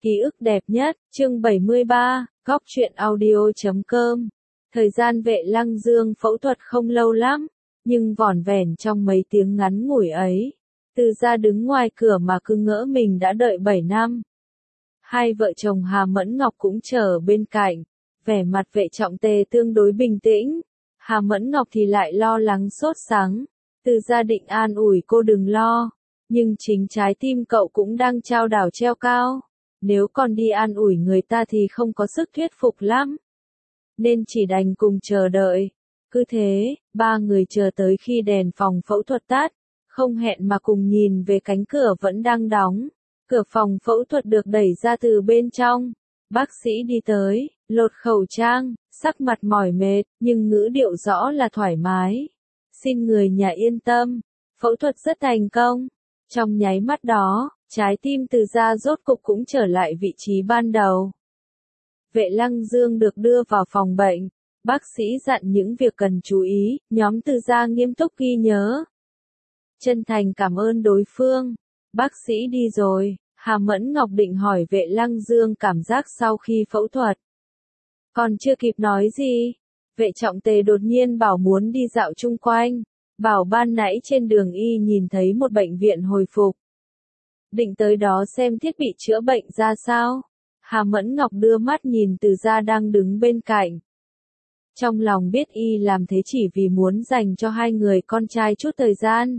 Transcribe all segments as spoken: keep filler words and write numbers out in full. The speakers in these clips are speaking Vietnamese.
Ký ức đẹp nhất, chương bảy mươi ba, góc truyện audio chấm com. Thời gian Vệ Lăng Dương phẫu thuật không lâu lắm, nhưng vỏn vẹn trong mấy tiếng ngắn ngủi ấy, Từ Gia đứng ngoài cửa mà cứ ngỡ mình đã đợi bảy năm. Hai vợ chồng Hà Mẫn Ngọc cũng chờ bên cạnh, vẻ mặt Vệ Trọng Tề tương đối bình tĩnh, Hà Mẫn Ngọc thì lại lo lắng sốt sắng. Từ Gia định an ủi cô đừng lo, nhưng chính trái tim cậu cũng đang chao đảo treo cao. Nếu còn đi an ủi người ta thì không có sức thuyết phục lắm. Nên chỉ đành cùng chờ đợi. Cứ thế, ba người chờ tới khi đèn phòng phẫu thuật tắt, không hẹn mà cùng nhìn về cánh cửa vẫn đang đóng. Cửa phòng phẫu thuật được đẩy ra từ bên trong. Bác sĩ đi tới, lột khẩu trang, sắc mặt mỏi mệt, nhưng ngữ điệu rõ là thoải mái. Xin người nhà yên tâm, phẫu thuật rất thành công. Trong nháy mắt đó, trái tim Từ Gia rốt cục cũng trở lại vị trí ban đầu. Vệ Lăng Dương được đưa vào phòng bệnh, bác sĩ dặn những việc cần chú ý, nhóm Từ Gia nghiêm túc ghi nhớ. Chân thành cảm ơn đối phương, bác sĩ đi rồi, Hà Mẫn Ngọc định hỏi Vệ Lăng Dương cảm giác sau khi phẫu thuật. Còn chưa kịp nói gì, Vệ Trọng Tề đột nhiên bảo muốn đi dạo chung quanh, bảo ban nãy trên đường y nhìn thấy một bệnh viện hồi phục. Định tới đó xem thiết bị chữa bệnh ra sao. Hà Mẫn Ngọc đưa mắt nhìn Từ Gia đang đứng bên cạnh. Trong lòng biết y làm thế chỉ vì muốn dành cho hai người con trai chút thời gian.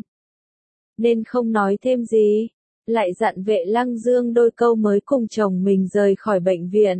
Nên không nói thêm gì, lại dặn Vệ Lăng Dương đôi câu mới cùng chồng mình rời khỏi bệnh viện.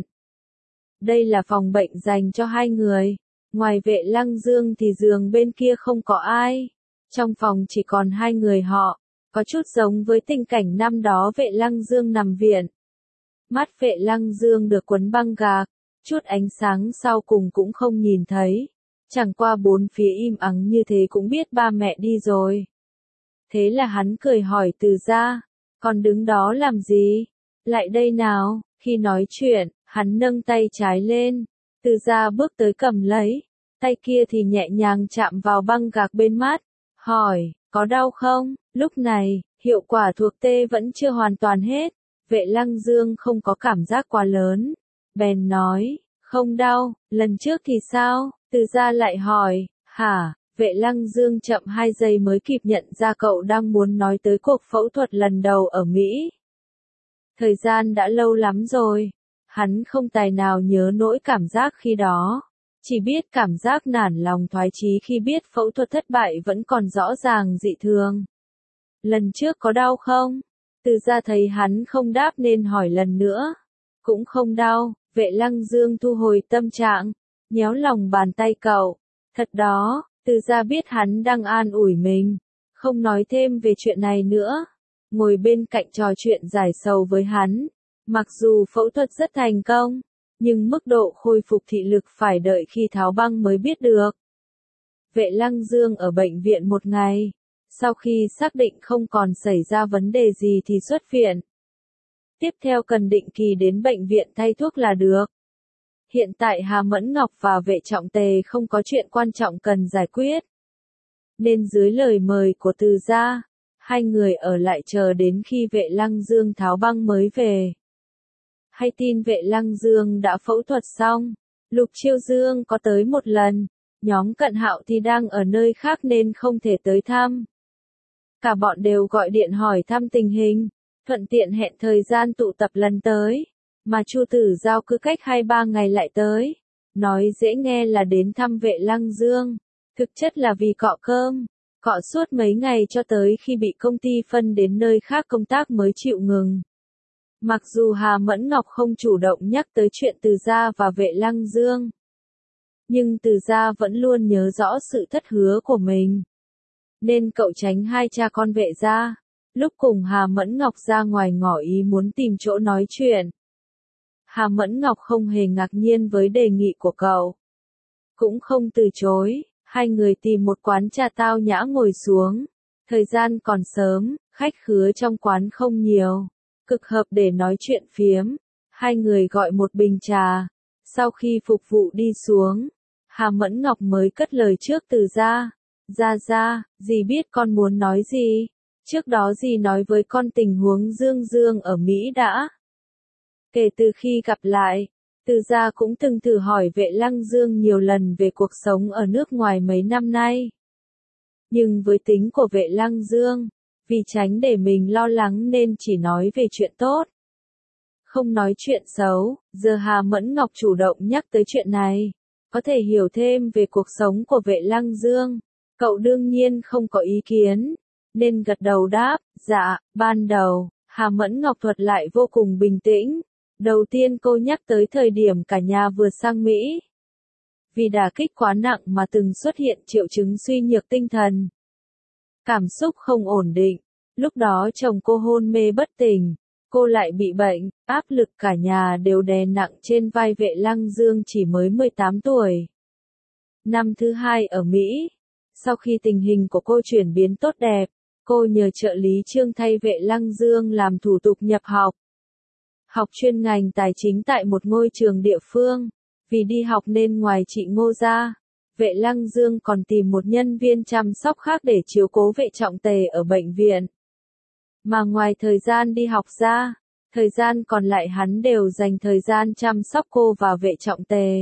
Đây là phòng bệnh dành cho hai người, ngoài Vệ Lăng Dương thì giường bên kia không có ai. Trong phòng chỉ còn hai người họ. Có chút giống với tình cảnh năm đó Vệ Lăng Dương nằm viện. Mắt Vệ Lăng Dương được quấn băng gạc, chút ánh sáng sau cùng cũng không nhìn thấy. Chẳng qua bốn phía im ắng như thế cũng biết ba mẹ đi rồi. Thế là hắn cười hỏi Từ Gia, còn đứng đó làm gì? Lại đây nào, khi nói chuyện, hắn nâng tay trái lên. Từ Gia bước tới cầm lấy, tay kia thì nhẹ nhàng chạm vào băng gạc bên mắt, hỏi, có đau không? Lúc này, hiệu quả thuộc tê vẫn chưa hoàn toàn hết. Vệ Lăng Dương không có cảm giác quá lớn. Bèn nói, không đau, lần trước thì sao? Từ Gia lại hỏi, hả? Vệ Lăng Dương chậm hai giây mới kịp nhận ra cậu đang muốn nói tới cuộc phẫu thuật lần đầu ở Mỹ. Thời gian đã lâu lắm rồi. Hắn không tài nào nhớ nỗi cảm giác khi đó. Chỉ biết cảm giác nản lòng thoái chí khi biết phẫu thuật thất bại vẫn còn rõ ràng dị thường. Lần trước có đau không? Từ Gia thấy hắn không đáp nên hỏi lần nữa. Cũng không đau, Vệ Lăng Dương thu hồi tâm trạng, nhéo lòng bàn tay cậu. Thật đó, Từ Gia biết hắn đang an ủi mình, không nói thêm về chuyện này nữa. Ngồi bên cạnh trò chuyện giải sầu với hắn. Mặc dù phẫu thuật rất thành công, nhưng mức độ khôi phục thị lực phải đợi khi tháo băng mới biết được. Vệ Lăng Dương ở bệnh viện một ngày. Sau khi xác định không còn xảy ra vấn đề gì thì xuất viện. Tiếp theo cần định kỳ đến bệnh viện thay thuốc là được. Hiện tại Hà Mẫn Ngọc và Vệ Trọng Tề không có chuyện quan trọng cần giải quyết. Nên dưới lời mời của Từ Gia, hai người ở lại chờ đến khi Vệ Lăng Dương tháo băng mới về. Hay tin Vệ Lăng Dương đã phẫu thuật xong, Lục Chiêu Dương có tới một lần, nhóm Cận Hạo thì đang ở nơi khác nên không thể tới thăm. Cả bọn đều gọi điện hỏi thăm tình hình, thuận tiện hẹn thời gian tụ tập lần tới, mà Chu Tử Giao cứ cách hai ba ngày lại tới. Nói dễ nghe là đến thăm Vệ Lăng Dương, thực chất là vì cọ cơm, cọ suốt mấy ngày cho tới khi bị công ty phân đến nơi khác công tác mới chịu ngừng. Mặc dù Hà Mẫn Ngọc không chủ động nhắc tới chuyện Từ Gia và Vệ Lăng Dương, nhưng Từ Gia vẫn luôn nhớ rõ sự thất hứa của mình. Nên cậu tránh hai cha con Vệ gia. Lúc cùng Hà Mẫn Ngọc ra ngoài ngỏ ý muốn tìm chỗ nói chuyện. Hà Mẫn Ngọc không hề ngạc nhiên với đề nghị của cậu. Cũng không từ chối, hai người tìm một quán trà tao nhã ngồi xuống. Thời gian còn sớm, khách khứa trong quán không nhiều. Cực hợp để nói chuyện phiếm. Hai người gọi một bình trà. Sau khi phục vụ đi xuống, Hà Mẫn Ngọc mới cất lời trước Từ Gia. Gia Gia, dì biết con muốn nói gì. Trước đó dì nói với con tình huống Dương Dương ở Mỹ đã. Kể từ khi gặp lại, Từ Gia cũng từng thử hỏi Vệ Lăng Dương nhiều lần về cuộc sống ở nước ngoài mấy năm nay. Nhưng với tính của Vệ Lăng Dương, vì tránh để mình lo lắng nên chỉ nói về chuyện tốt. Không nói chuyện xấu, giờ Hà Mẫn Ngọc chủ động nhắc tới chuyện này. Có thể hiểu thêm về cuộc sống của Vệ Lăng Dương. Cậu đương nhiên không có ý kiến, nên gật đầu đáp, dạ, ban đầu, Hà Mẫn Ngọc thuật lại vô cùng bình tĩnh. Đầu tiên cô nhắc tới thời điểm cả nhà vừa sang Mỹ. Vì đả kích quá nặng mà từng xuất hiện triệu chứng suy nhược tinh thần. Cảm xúc không ổn định, lúc đó chồng cô hôn mê bất tỉnh, cô lại bị bệnh, áp lực cả nhà đều đè nặng trên vai Vệ Lăng Dương chỉ mới mười tám tuổi. Năm thứ hai ở Mỹ, sau khi tình hình của cô chuyển biến tốt đẹp, cô nhờ trợ lý Trương thay Vệ Lăng Dương làm thủ tục nhập học. Học chuyên ngành tài chính tại một ngôi trường địa phương, vì đi học nên ngoài chị Ngô ra, Vệ Lăng Dương còn tìm một nhân viên chăm sóc khác để chiếu cố Vệ Trọng Tề ở bệnh viện. Mà ngoài thời gian đi học ra, thời gian còn lại hắn đều dành thời gian chăm sóc cô và Vệ Trọng Tề.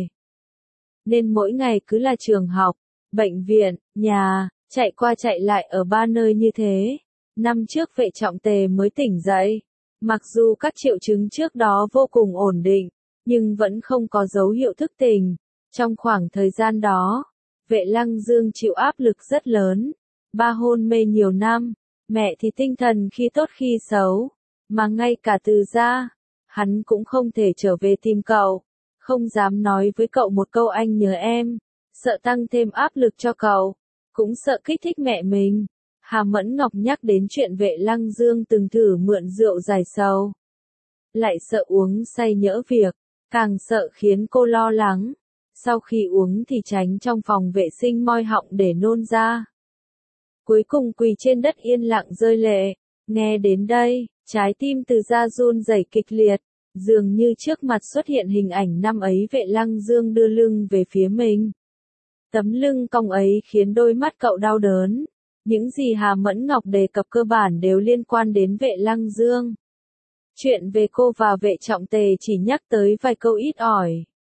Nên mỗi ngày cứ là trường học, bệnh viện, nhà, chạy qua chạy lại ở ba nơi như thế. Năm trước Vệ Trọng Tề mới tỉnh dậy. Mặc dù các triệu chứng trước đó vô cùng ổn định, nhưng vẫn không có dấu hiệu thức tỉnh. Trong khoảng thời gian đó, Vệ Lăng Dương chịu áp lực rất lớn. Ba hôn mê nhiều năm, mẹ thì tinh thần khi tốt khi xấu, mà ngay cả Từ Gia, hắn cũng không thể trở về tìm cậu, không dám nói với cậu một câu anh nhớ em, sợ tăng thêm áp lực cho cậu, cũng sợ kích thích mẹ mình. Hà Mẫn Ngọc nhắc đến chuyện Vệ Lăng Dương từng thử mượn rượu giải sầu. Lại sợ uống say nhỡ việc, càng sợ khiến cô lo lắng. Sau khi uống thì tránh trong phòng vệ sinh moi họng để nôn ra. Cuối cùng quỳ trên đất yên lặng rơi lệ. Nghe đến đây, trái tim Từ Gia run rẩy kịch liệt. Dường như trước mặt xuất hiện hình ảnh năm ấy Vệ Lăng Dương đưa lưng về phía mình. Tấm lưng cong ấy khiến đôi mắt cậu đau đớn. Những gì Hà Mẫn Ngọc đề cập cơ bản đều liên quan đến Vệ Lăng Dương. Chuyện về cô và Vệ Trọng Tề chỉ nhắc tới vài câu ít ỏi.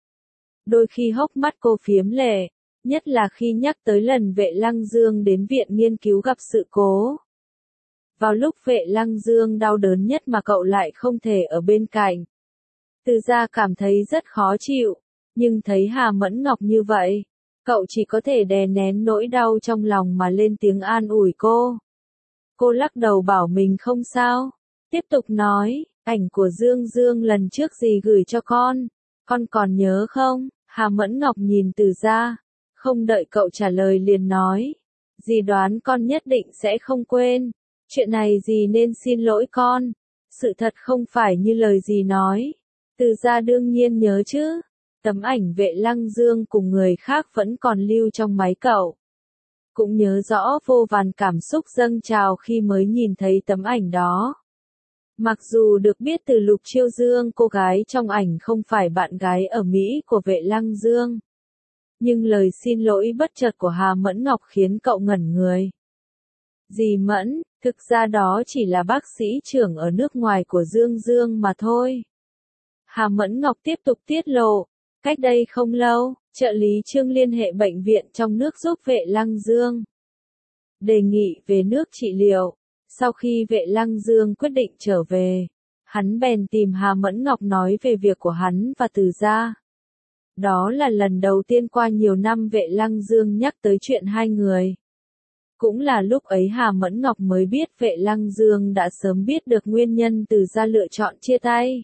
Đôi khi hốc mắt cô phiếm lệ, nhất là khi nhắc tới lần Vệ Lăng Dương đến viện nghiên cứu gặp sự cố. Vào lúc Vệ Lăng Dương đau đớn nhất mà cậu lại không thể ở bên cạnh. Từ Gia cảm thấy rất khó chịu, nhưng thấy Hà Mẫn Ngọc như vậy, cậu chỉ có thể đè nén nỗi đau trong lòng mà lên tiếng an ủi cô. Cô lắc đầu bảo mình không sao, tiếp tục nói, ảnh của Dương Dương lần trước dì gửi cho con, con còn nhớ không? Hà Mẫn Ngọc nhìn Từ Gia, không đợi cậu trả lời liền nói, dì đoán con nhất định sẽ không quên, chuyện này dì nên xin lỗi con, sự thật không phải như lời dì nói. Từ Gia đương nhiên nhớ chứ. Tấm ảnh Vệ Lăng Dương cùng người khác vẫn còn lưu trong máy cậu. Cũng nhớ rõ vô vàn cảm xúc dâng trào khi mới nhìn thấy tấm ảnh đó. Mặc dù được biết từ Lục Chiêu Dương cô gái trong ảnh không phải bạn gái ở Mỹ của Vệ Lăng Dương. Nhưng lời xin lỗi bất chợt của Hà Mẫn Ngọc khiến cậu ngẩn người. Dì Mẫn, thực ra đó chỉ là bác sĩ trưởng ở nước ngoài của Dương Dương mà thôi. Hà Mẫn Ngọc tiếp tục tiết lộ. Cách đây không lâu, trợ lý Trương liên hệ bệnh viện trong nước giúp Vệ Lăng Dương. Đề nghị về nước trị liệu. Sau khi Vệ Lăng Dương quyết định trở về, hắn bèn tìm Hà Mẫn Ngọc nói về việc của hắn và Từ Gia. Đó là lần đầu tiên qua nhiều năm Vệ Lăng Dương nhắc tới chuyện hai người. Cũng là lúc ấy Hà Mẫn Ngọc mới biết Vệ Lăng Dương đã sớm biết được nguyên nhân Từ Gia lựa chọn chia tay.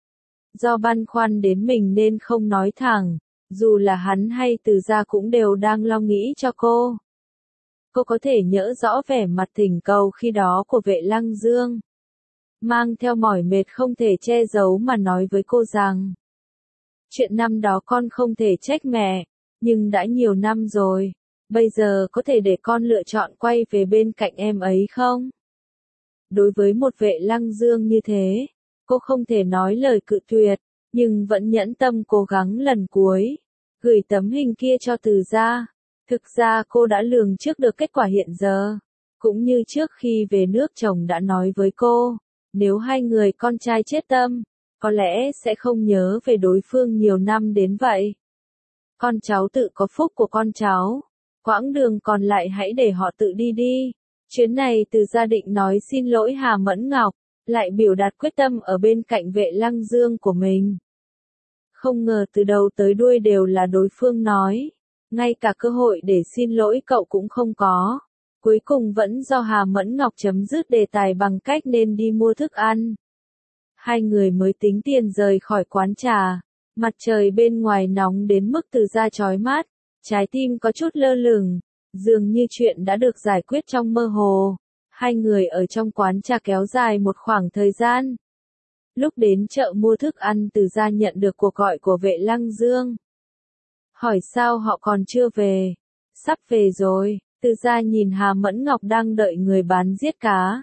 Do băn khoăn đến mình nên không nói thẳng, dù là hắn hay Từ Gia cũng đều đang lo nghĩ cho cô. Cô có thể nhớ rõ vẻ mặt thỉnh cầu khi đó của Vệ Lăng Dương. Mang theo mỏi mệt không thể che giấu mà nói với cô rằng, chuyện năm đó con không thể trách mẹ, nhưng đã nhiều năm rồi, bây giờ có thể để con lựa chọn quay về bên cạnh em ấy không? Đối với một Vệ Lăng Dương như thế, cô không thể nói lời cự tuyệt, nhưng vẫn nhẫn tâm cố gắng lần cuối, gửi tấm hình kia cho Từ Gia. Thực ra cô đã lường trước được kết quả hiện giờ, cũng như trước khi về nước chồng đã nói với cô, nếu hai người con trai chết tâm, có lẽ sẽ không nhớ về đối phương nhiều năm đến vậy. Con cháu tự có phúc của con cháu, quãng đường còn lại hãy để họ tự đi đi. Chuyến này Từ gia định nói xin lỗi Hà Mẫn Ngọc, lại biểu đạt quyết tâm ở bên cạnh Vệ Lăng Dương của mình. Không ngờ từ đầu tới đuôi đều là đối phương nói, ngay cả cơ hội để xin lỗi cậu cũng không có. Cuối cùng vẫn do Hà Mẫn Ngọc chấm dứt đề tài bằng cách nên đi mua thức ăn. Hai người mới tính tiền rời khỏi quán trà, mặt trời bên ngoài nóng đến mức Từ gia chói mắt, trái tim có chút lơ lửng, dường như chuyện đã được giải quyết trong mơ hồ. Hai người ở trong quán trà kéo dài một khoảng thời gian. Lúc đến chợ mua thức ăn Từ gia nhận được cuộc gọi của Vệ Lăng Dương. Hỏi sao họ còn chưa về? Sắp về rồi. Từ gia nhìn Hà Mẫn Ngọc đang đợi người bán giết cá.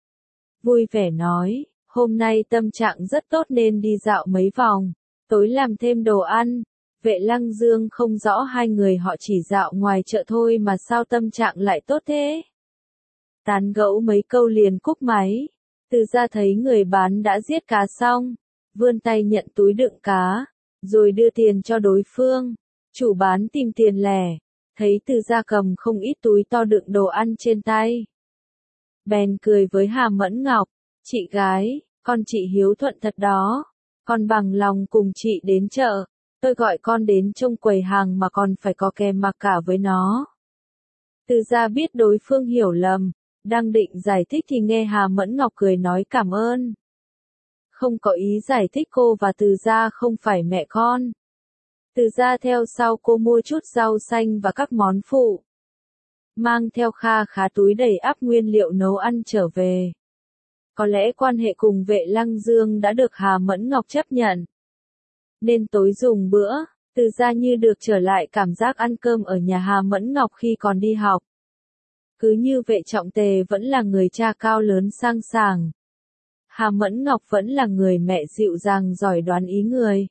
Vui vẻ nói, hôm nay tâm trạng rất tốt nên đi dạo mấy vòng, tối làm thêm đồ ăn. Vệ Lăng Dương không rõ hai người họ chỉ dạo ngoài chợ thôi mà sao tâm trạng lại tốt thế. Tán gẫu mấy câu liền cúp máy. Từ gia thấy người bán đã giết cá xong, vươn tay nhận túi đựng cá, rồi đưa tiền cho đối phương. Chủ bán tìm tiền lẻ, thấy Từ gia cầm không ít túi to đựng đồ ăn trên tay. Bèn cười với Hà Mẫn Ngọc, chị gái, con chị hiếu thuận thật đó, con bằng lòng cùng chị đến chợ, tôi gọi con đến trông quầy hàng mà còn phải có kèm mặc cả với nó. Từ gia biết đối phương hiểu lầm, đang định giải thích thì nghe Hà Mẫn Ngọc cười nói cảm ơn. Không có ý giải thích cô và Từ gia không phải mẹ con. Từ gia theo sau cô mua chút rau xanh và các món phụ. Mang theo kha khá túi đầy ắp nguyên liệu nấu ăn trở về. Có lẽ quan hệ cùng Vệ Lăng Dương đã được Hà Mẫn Ngọc chấp nhận. Nên tối dùng bữa, Từ gia như được trở lại cảm giác ăn cơm ở nhà Hà Mẫn Ngọc khi còn đi học. Cứ như Vệ Trọng Tề vẫn là người cha cao lớn sang sảng. Hà Mẫn Ngọc vẫn là người mẹ dịu dàng giỏi đoán ý người.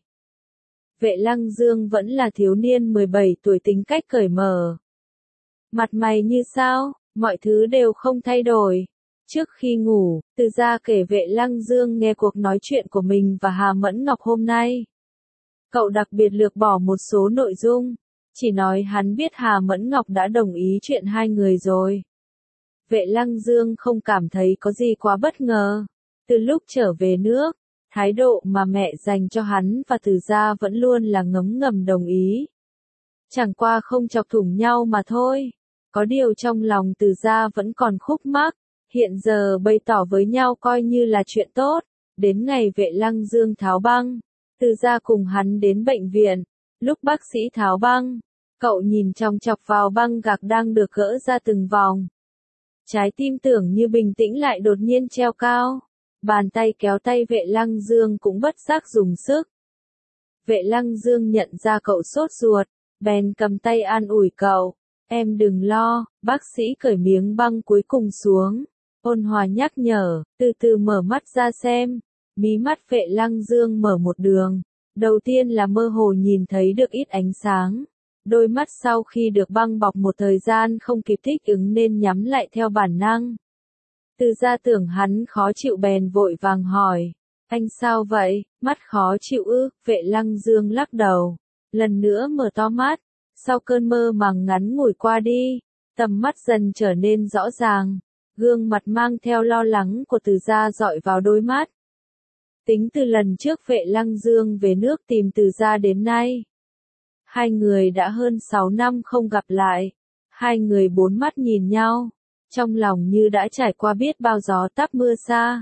Vệ Lăng Dương vẫn là thiếu niên mười bảy tuổi tính cách cởi mở. Mặt mày như sao, mọi thứ đều không thay đổi. Trước khi ngủ, Từ gia kể Vệ Lăng Dương nghe cuộc nói chuyện của mình và Hà Mẫn Ngọc hôm nay. Cậu đặc biệt lược bỏ một số nội dung, chỉ nói hắn biết Hà Mẫn Ngọc đã đồng ý chuyện hai người rồi. Vệ Lăng Dương không cảm thấy có gì quá bất ngờ. Từ lúc trở về nước, thái độ mà mẹ dành cho hắn và Từ gia vẫn luôn là ngấm ngầm đồng ý. Chẳng qua không chọc thủng nhau mà thôi. Có điều trong lòng Từ gia vẫn còn khúc mắc, hiện giờ bày tỏ với nhau coi như là chuyện tốt. Đến ngày Vệ Lăng Dương tháo băng, Từ gia cùng hắn đến bệnh viện. Lúc bác sĩ tháo băng, cậu nhìn chòng chọc vào băng gạc đang được gỡ ra từng vòng. Trái tim tưởng như bình tĩnh lại đột nhiên treo cao. Bàn tay kéo tay Vệ Lăng Dương cũng bất giác dùng sức. Vệ Lăng Dương nhận ra cậu sốt ruột, bèn cầm tay an ủi cậu. Em đừng lo, bác sĩ cởi miếng băng cuối cùng xuống. Ôn hòa nhắc nhở, từ từ mở mắt ra xem. Mí mắt Vệ Lăng Dương mở một đường. Đầu tiên là mơ hồ nhìn thấy được ít ánh sáng. Đôi mắt sau khi được băng bọc một thời gian không kịp thích ứng nên nhắm lại theo bản năng. Từ gia tưởng hắn khó chịu bèn vội vàng hỏi. Anh sao vậy, mắt khó chịu ư? Vệ Lăng Dương lắc đầu. Lần nữa mở to mắt. Sau cơn mơ màng ngắn ngủi qua đi, tầm mắt dần trở nên rõ ràng. Gương mặt mang theo lo lắng của Từ gia dọi vào đôi mắt. Tính từ lần trước Vệ Lăng Dương về nước tìm Từ gia đến nay. Hai người đã hơn sáu năm không gặp lại. Hai người bốn mắt nhìn nhau. Trong lòng như đã trải qua biết bao gió táp mưa xa.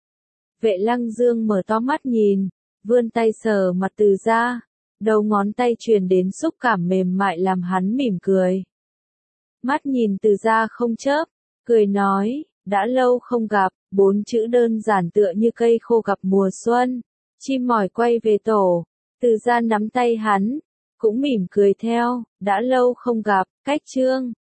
Vệ Lăng Dương mở to mắt nhìn, vươn tay sờ mặt Từ gia. Đầu ngón tay truyền đến xúc cảm mềm mại làm hắn mỉm cười. Mắt nhìn Từ gia không chớp, cười nói, đã lâu không gặp, bốn chữ đơn giản tựa như cây khô gặp mùa xuân. Chim mỏi quay về tổ, Từ gia nắm tay hắn, cũng mỉm cười theo, đã lâu không gặp, cách chương.